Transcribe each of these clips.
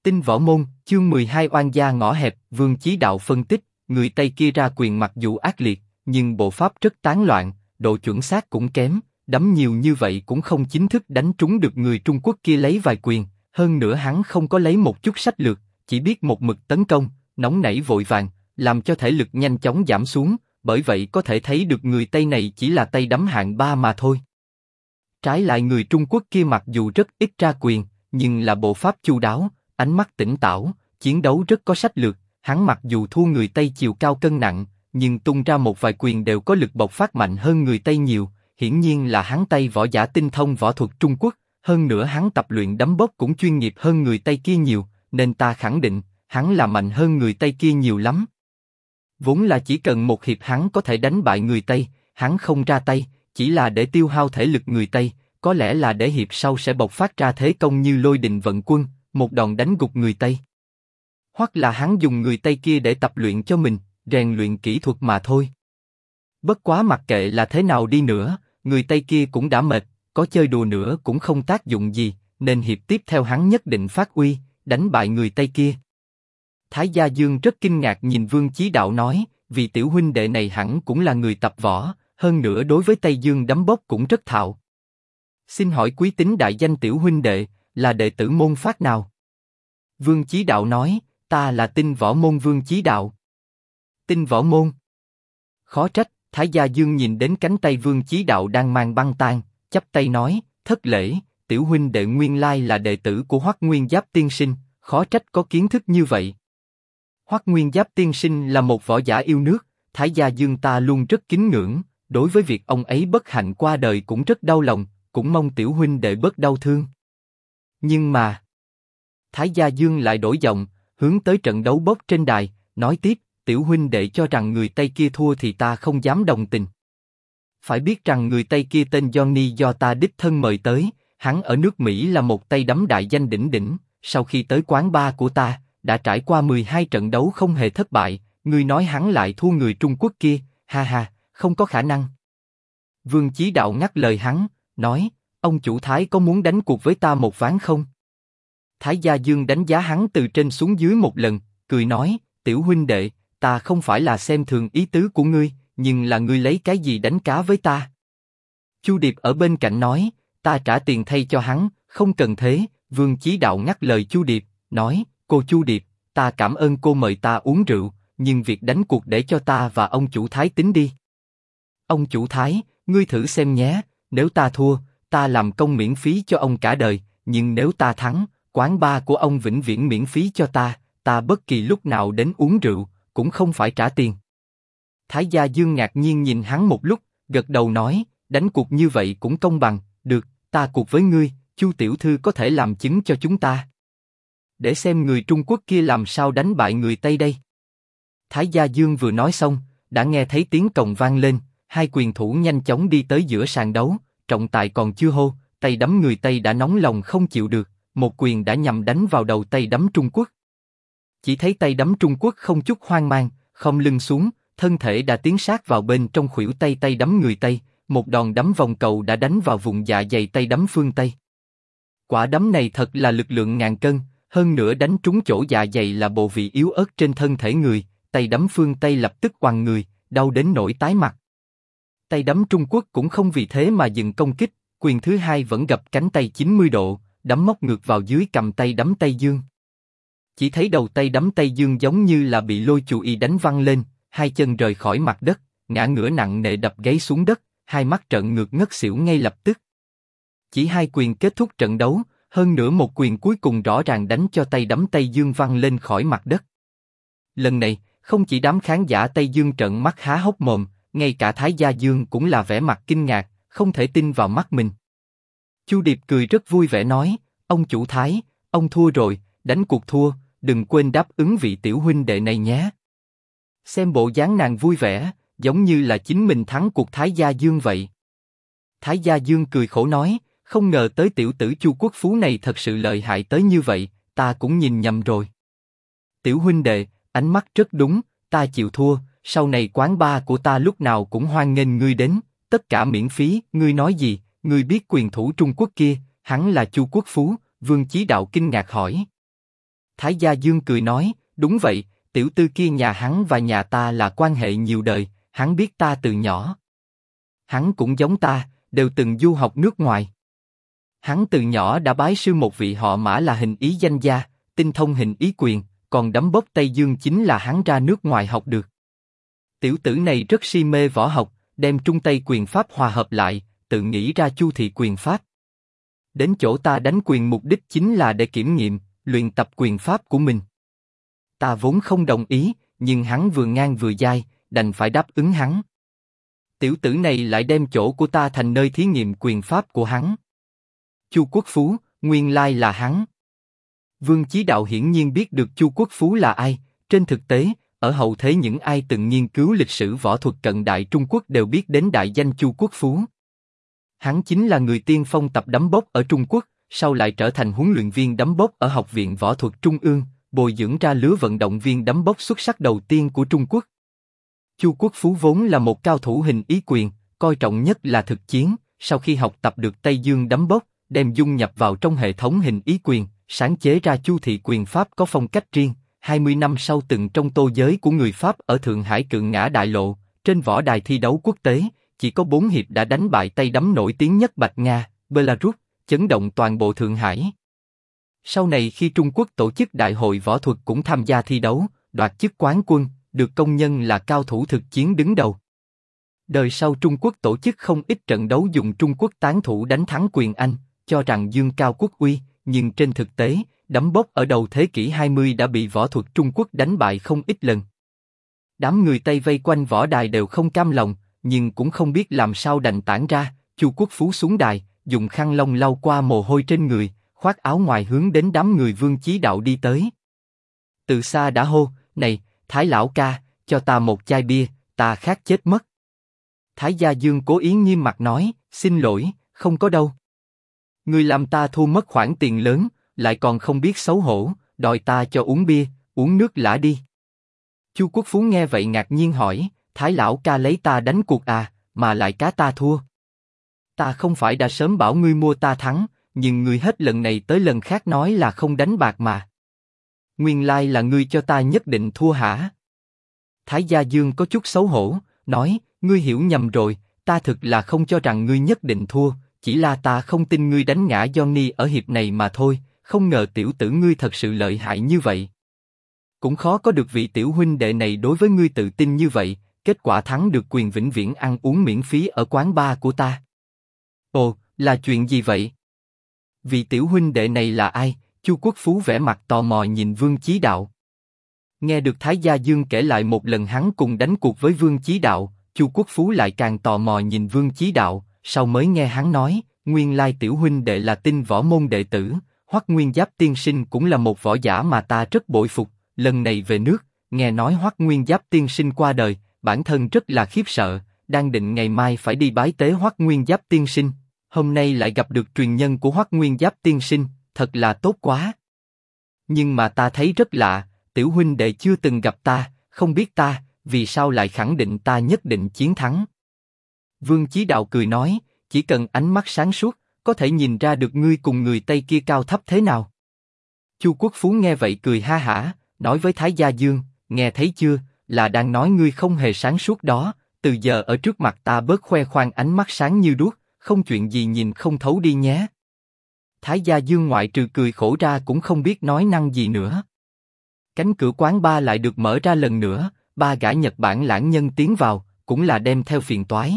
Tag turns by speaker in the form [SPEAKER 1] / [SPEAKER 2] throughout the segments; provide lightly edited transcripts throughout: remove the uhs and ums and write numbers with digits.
[SPEAKER 1] Tinh Võ Môn, chương 12 oan gia ngõ hẹp. Vương Chí Đạo phân tích, người Tây kia ra quyền mặc dù ác liệt, nhưng bộ pháp rất tán loạn, độ chuẩn xác cũng kém, đấm nhiều như vậy cũng không chính thức đánh trúng được người Trung Quốc kia lấy vài quyền, hơn nữa hắn không có lấy một chút sách lược, chỉ biết một mực tấn công, nóng nảy vội vàng, làm cho thể lực nhanh chóng giảm xuống, bởi vậy có thể thấy được người Tây này chỉ là tay đấm hạng 3 mà thôi. Trái lại người Trung Quốc kia mặc dù rất ít ra quyền, nhưng là bộ pháp chu đáo, ánh mắt tỉnh táo, chiến đấu rất có sách lược. Hắn mặc dù thua người Tây chiều cao cân nặng, nhưng tung ra một vài quyền đều có lực bộc phát mạnh hơn người Tây nhiều. Hiển nhiên là hắn Tây võ giả tinh thông võ thuật Trung Quốc, hơn nữa hắn tập luyện đấm bốc cũng chuyên nghiệp hơn người Tây kia nhiều, nên ta khẳng định hắn là mạnh hơn người Tây kia nhiều lắm. Vốn là chỉ cần một hiệp hắn có thể đánh bại người Tây, hắn không ra tay, chỉ là để tiêu hao thể lực người Tây, có lẽ là để hiệp sau sẽ bộc phát ra thế công như lôi đình vận quân, một đòn đánh gục người Tây. Hoặc là hắn dùng người Tây kia để tập luyện cho mình, rèn luyện kỹ thuật mà thôi. Bất quá mặc kệ là thế nào đi nữa, người Tây kia cũng đã mệt, có chơi đùa nữa cũng không tác dụng gì, nên hiệp tiếp theo hắn nhất định phát uy, đánh bại người Tây kia. Thái Gia Dương rất kinh ngạc nhìn Vương Chí Đạo nói, vì tiểu huynh đệ này hẳn cũng là người tập võ, hơn nữa đối với Tây Dương đấm bốc cũng rất thạo. Xin hỏi quý tính đại danh tiểu huynh đệ, là đệ tử môn phái nào? Vương Chí Đạo nói, ta là Tinh Võ Môn Vương Chí Đạo. Tinh Võ Môn? Khó trách. Thái Gia Dương nhìn đến cánh tay Vương Chí Đạo đang mang băng tang, chắp tay nói, thất lễ, tiểu huynh đệ nguyên lai là đệ tử của Hoắc Nguyên Giáp tiên sinh, khó trách có kiến thức như vậy. Hoắc Nguyên Giáp tiên sinh là một võ giả yêu nước, Thái Gia Dương ta luôn rất kính ngưỡng, đối với việc ông ấy bất hạnh qua đời cũng rất đau lòng, cũng mong tiểu huynh đệ bớt đau thương. Nhưng mà, Thái Gia Dương lại đổi giọng, hướng tới trận đấu bốc trên đài, nói tiếp, tiểu huynh đệ cho rằng người Tây kia thua thì ta không dám đồng tình. Phải biết rằng người Tây kia tên Johnny do ta đích thân mời tới, hắn ở nước Mỹ là một tay đấm đại danh đỉnh đỉnh, sau khi tới quán bar của ta, đã trải qua 12 trận đấu không hề thất bại, ngươi nói hắn lại thua người Trung Quốc kia, ha ha, không có khả năng. Vương Chí Đạo ngắt lời hắn, nói, ông chủ Thái có muốn đánh cuộc với ta một ván không? Thái Gia Dương đánh giá hắn từ trên xuống dưới một lần, cười nói, tiểu huynh đệ, ta không phải là xem thường ý tứ của ngươi, nhưng là ngươi lấy cái gì đánh cá với ta? Chu Điệp ở bên cạnh nói, ta trả tiền thay cho hắn, không cần thế. Vương Chí Đạo ngắt lời Chu Điệp, nói, cô Chu Điệp, ta cảm ơn cô mời ta uống rượu, nhưng việc đánh cuộc để cho ta và ông chủ Thái tính đi. Ông chủ Thái, ngươi thử xem nhé, nếu ta thua, ta làm công miễn phí cho ông cả đời, nhưng nếu ta thắng, quán bar của ông vĩnh viễn miễn phí cho ta bất kỳ lúc nào đến uống rượu, cũng không phải trả tiền. Thái Gia Dương ngạc nhiên nhìn hắn một lúc, gật đầu nói, đánh cuộc như vậy cũng công bằng, được, ta cuộc với ngươi, Chu tiểu thư có thể làm chứng cho chúng ta. Để xem người Trung Quốc kia làm sao đánh bại người Tây đây. Thái Gia Dương vừa nói xong, đã nghe thấy tiếng còng vang lên, hai quyền thủ nhanh chóng đi tới giữa sàn đấu, trọng tài còn chưa hô, tay đấm người Tây đã nóng lòng không chịu được, một quyền đã nhằm đánh vào đầu tay đấm Trung Quốc. Chỉ thấy tay đấm Trung Quốc không chút hoang mang, khom lưng xuống, thân thể đã tiến sát vào bên trong khuỷu tay tay đấm người Tây, một đòn đấm vòng cầu đã đánh vào vùng dạ dày tay đấm phương Tây. Quả đấm này thật là lực lượng ngàn cân, hơn nữa đánh trúng chỗ dạ dày là bộ vị yếu ớt trên thân thể người, tay đấm phương Tây lập tức oằn người, đau đến nỗi tái mặt. Tay đấm Trung Quốc cũng không vì thế mà dừng công kích, quyền thứ hai vẫn gập cánh tay 90 độ, đấm móc ngược vào dưới cầm tay đấm Tây Dương. Chỉ thấy đầu tay đấm Tây Dương giống như là bị lôi chùy đánh văng lên, hai chân rời khỏi mặt đất, ngã ngửa nặng nề đập gáy xuống đất, hai mắt trợn ngược ngất xỉu ngay lập tức. Chỉ hai quyền kết thúc trận đấu, hơn nữa một quyền cuối cùng rõ ràng đánh cho tay đấm Tây Dương văng lên khỏi mặt đất. Lần này, không chỉ đám khán giả Tây Dương trợn mắt há hốc mồm, ngay cả Thái Gia Dương cũng là vẻ mặt kinh ngạc, không thể tin vào mắt mình. Chu Điệp cười rất vui vẻ nói, ông chủ Thái, ông thua rồi, đánh cuộc thua, đừng quên đáp ứng vị tiểu huynh đệ này nhé. Xem bộ dáng nàng vui vẻ, giống như là chính mình thắng cuộc Thái Gia Dương vậy. Thái Gia Dương cười khổ nói, không ngờ tới tiểu tử Chu Quốc Phú này thật sự lợi hại tới như vậy, ta cũng nhìn nhầm rồi. Tiểu huynh đệ, ánh mắt rất đúng, ta chịu thua, sau này quán bar của ta lúc nào cũng hoan nghênh ngươi đến, tất cả miễn phí. Ngươi nói gì? Ngươi biết quyền thủ Trung Quốc kia, hắn là Chu Quốc Phú? Vương Chí Đạo kinh ngạc hỏi. Thái Gia Dương cười nói, đúng vậy, tiểu tư kia nhà hắn và nhà ta là quan hệ nhiều đời, hắn biết ta từ nhỏ. Hắn cũng giống ta, đều từng du học nước ngoài. Hắn từ nhỏ đã bái sư một vị họ Mã là hình ý danh gia, tinh thông hình ý quyền, còn đấm bốc Tây Dương chính là hắn ra nước ngoài học được. Tiểu tử này rất si mê võ học, đem Trung Tây quyền pháp hòa hợp lại, tự nghĩ ra Chu thị quyền pháp. Đến chỗ ta đánh quyền mục đích chính là để kiểm nghiệm, luyện tập quyền pháp của mình. Ta vốn không đồng ý, nhưng hắn vừa ngang vừa dai, đành phải đáp ứng hắn. Tiểu tử này lại đem chỗ của ta thành nơi thí nghiệm quyền pháp của hắn. Chu Quốc Phú, nguyên lai là hắn. Vương Chí Đạo hiển nhiên biết được Chu Quốc Phú là ai. Trên thực tế, ở hậu thế những ai từng nghiên cứu lịch sử võ thuật cận đại Trung Quốc đều biết đến đại danh Chu Quốc Phú. Hắn chính là người tiên phong tập đấm bốc ở Trung Quốc, sau lại trở thành huấn luyện viên đấm bốc ở Học viện Võ thuật Trung ương, bồi dưỡng ra lứa vận động viên đấm bốc xuất sắc đầu tiên của Trung Quốc. Chu Quốc Phú vốn là một cao thủ hình ý quyền, coi trọng nhất là thực chiến. Sau khi học tập được Tây Dương đấm bốc, đem dung nhập vào trong hệ thống hình ý quyền, sáng chế ra Chu thị quyền pháp có phong cách riêng. 20 năm sau từng trong tô giới của người Pháp ở Thượng Hải Cự Ngã Đại Lộ, trên võ đài thi đấu quốc tế, chỉ có 4 hiệp đã đánh bại tay đấm nổi tiếng nhất Bạch Nga, Belarus, chấn động toàn bộ Thượng Hải. Sau này khi Trung Quốc tổ chức đại hội võ thuật cũng tham gia thi đấu, đoạt chức quán quân, được công nhận là cao thủ thực chiến đứng đầu. Đời sau Trung Quốc tổ chức không ít trận đấu dùng Trung Quốc tán thủ đánh thắng quyền Anh, cho rằng dương cao quốc uy, nhưng trên thực tế, đấm bốc ở đầu thế kỷ 20 đã bị võ thuật Trung Quốc đánh bại không ít lần. Đám người Tây vây quanh võ đài đều không cam lòng, nhưng cũng không biết làm sao đành tản ra. Chu Quốc Phú xuống đài, dùng khăn lông lau qua mồ hôi trên người, khoác áo ngoài hướng đến đám người Vương Chí Đạo đi tới. Từ xa đã hô, này, Thái lão ca, cho ta một chai bia, ta khát chết mất. Thái Gia Dương cố ý nghiêm mặt nói, xin lỗi, không có đâu. Ngươi làm ta thua mất khoản tiền lớn, lại còn không biết xấu hổ, đòi ta cho uống bia, uống nước lã đi. Chu Quốc Phú nghe vậy ngạc nhiên hỏi, Thái lão ca lấy ta đánh cuộc à, mà lại cá ta thua. Ta không phải đã sớm bảo ngươi mua ta thắng, nhưng ngươi hết lần này tới lần khác nói là không đánh bạc mà. Nguyên lai là ngươi cho ta nhất định thua hả? Thái Gia Dương có chút xấu hổ, nói, ngươi hiểu nhầm rồi, ta thực là không cho rằng ngươi nhất định thua, chỉ là ta không tin ngươi đánh ngã Johnny ở hiệp này mà thôi, không ngờ tiểu tử ngươi thật sự lợi hại như vậy. Cũng khó có được vị tiểu huynh đệ này đối với ngươi tự tin như vậy, kết quả thắng được quyền vĩnh viễn ăn uống miễn phí ở quán bar của ta. Ồ, là chuyện gì vậy? Vị tiểu huynh đệ này là ai? Chu Quốc Phú vẻ mặt tò mò nhìn Vương Chí Đạo. Nghe được Thái Gia Dương kể lại một lần hắn cùng đánh cuộc với Vương Chí Đạo, Chu Quốc Phú lại càng tò mò nhìn Vương Chí Đạo, sau mới nghe hắn nói, nguyên lai tiểu huynh đệ là Tinh võ môn đệ tử, Hoắc Nguyên Giáp tiên sinh cũng là một võ giả mà ta rất bội phục, lần này về nước, nghe nói Hoắc Nguyên Giáp tiên sinh qua đời, bản thân rất là khiếp sợ, đang định ngày mai phải đi bái tế Hoắc Nguyên Giáp tiên sinh, hôm nay lại gặp được truyền nhân của Hoắc Nguyên Giáp tiên sinh, thật là tốt quá. Nhưng mà ta thấy rất lạ, tiểu huynh đệ chưa từng gặp ta, không biết ta, vì sao lại khẳng định ta nhất định chiến thắng? Vương Chí Đạo cười nói, chỉ cần ánh mắt sáng suốt, có thể nhìn ra được ngươi cùng người Tây kia cao thấp thế nào. Chu Quốc Phú nghe vậy cười ha hả, nói với Thái Gia Dương, nghe thấy chưa, là đang nói ngươi không hề sáng suốt đó, từ giờ ở trước mặt ta bớt khoe khoang ánh mắt sáng như đuốc, không chuyện gì nhìn không thấu đi nhé. Thái Gia Dương ngoại trừ cười khổ ra cũng không biết nói năng gì nữa. Cánh cửa quán bar lại được mở ra lần nữa, 3 gã Nhật Bản lãng nhân tiến vào, cũng là đem theo phiền toái.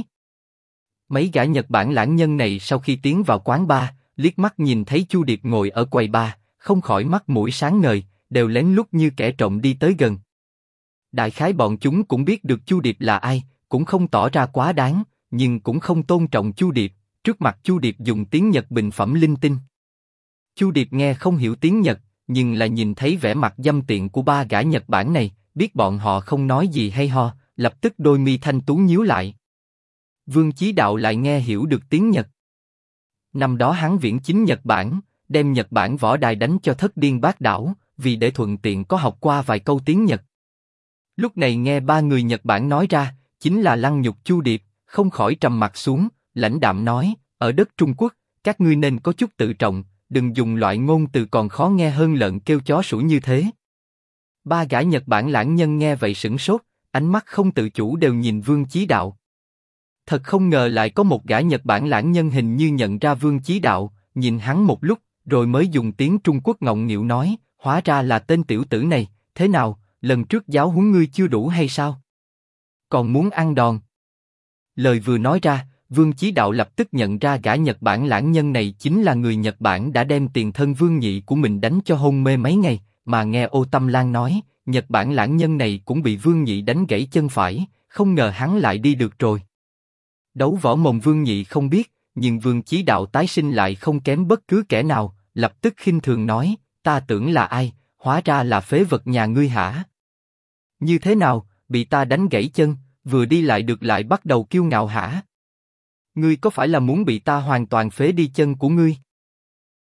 [SPEAKER 1] Mấy gã Nhật Bản lãng nhân này sau khi tiến vào quán bar, liếc mắt nhìn thấy Chu Điệp ngồi ở quầy bar, không khỏi mắt mũi sáng ngời, đều lén lút như kẻ trộm đi tới gần. Đại khái bọn chúng cũng biết được Chu Điệp là ai, cũng không tỏ ra quá đáng, nhưng cũng không tôn trọng Chu Điệp. Trước mặt Chu Điệp dùng tiếng Nhật bình phẩm linh tinh. Chu Điệp nghe không hiểu tiếng Nhật, nhưng là nhìn thấy vẻ mặt dâm tiện của 3 gã Nhật Bản này, biết bọn họ không nói gì hay ho, lập tức đôi mi thanh tú nhíu lại. Vương Chí Đạo lại nghe hiểu được tiếng Nhật. Năm đó hắn viễn chính Nhật Bản, đem Nhật Bản võ đài đánh cho thất điên bát đảo, vì để thuận tiện có học qua vài câu tiếng Nhật. Lúc này nghe 3 người Nhật Bản nói ra, chính là lăng nhục Chu Điệp, không khỏi trầm mặt xuống, lãnh đạm nói, ở đất Trung Quốc, các ngươi nên có chút tự trọng, đừng dùng loại ngôn từ còn khó nghe hơn lợn kêu chó sủa như thế. Ba gã Nhật Bản lãng nhân nghe vậy sửng sốt, ánh mắt không tự chủ đều nhìn Vương Chí Đạo. Thật không ngờ lại có một gã Nhật Bản lãng nhân hình như nhận ra Vương Chí Đạo, nhìn hắn một lúc, rồi mới dùng tiếng Trung Quốc ngọng nghịu nói, hóa ra là tên tiểu tử này, thế nào, lần trước giáo huấn ngươi chưa đủ hay sao? Còn muốn ăn đòn? Lời vừa nói ra, Vương Chí Đạo lập tức nhận ra gã Nhật Bản lãng nhân này chính là người Nhật Bản đã đem tiền thân Vương Nhị của mình đánh cho hôn mê mấy ngày, mà nghe Ô Tâm Lan nói, Nhật Bản lãng nhân này cũng bị Vương Nhị đánh gãy chân phải, không ngờ hắn lại đi được rồi. Đấu võ mồm Vương Nhị không biết, nhưng Vương Chí Đạo tái sinh lại không kém bất cứ kẻ nào, lập tức khinh thường nói, ta tưởng là ai, hóa ra là phế vật nhà ngươi hả? Như thế nào, bị ta đánh gãy chân, vừa đi lại được lại bắt đầu kiêu ngạo hả? Ngươi có phải là muốn bị ta hoàn toàn phế đi chân của ngươi?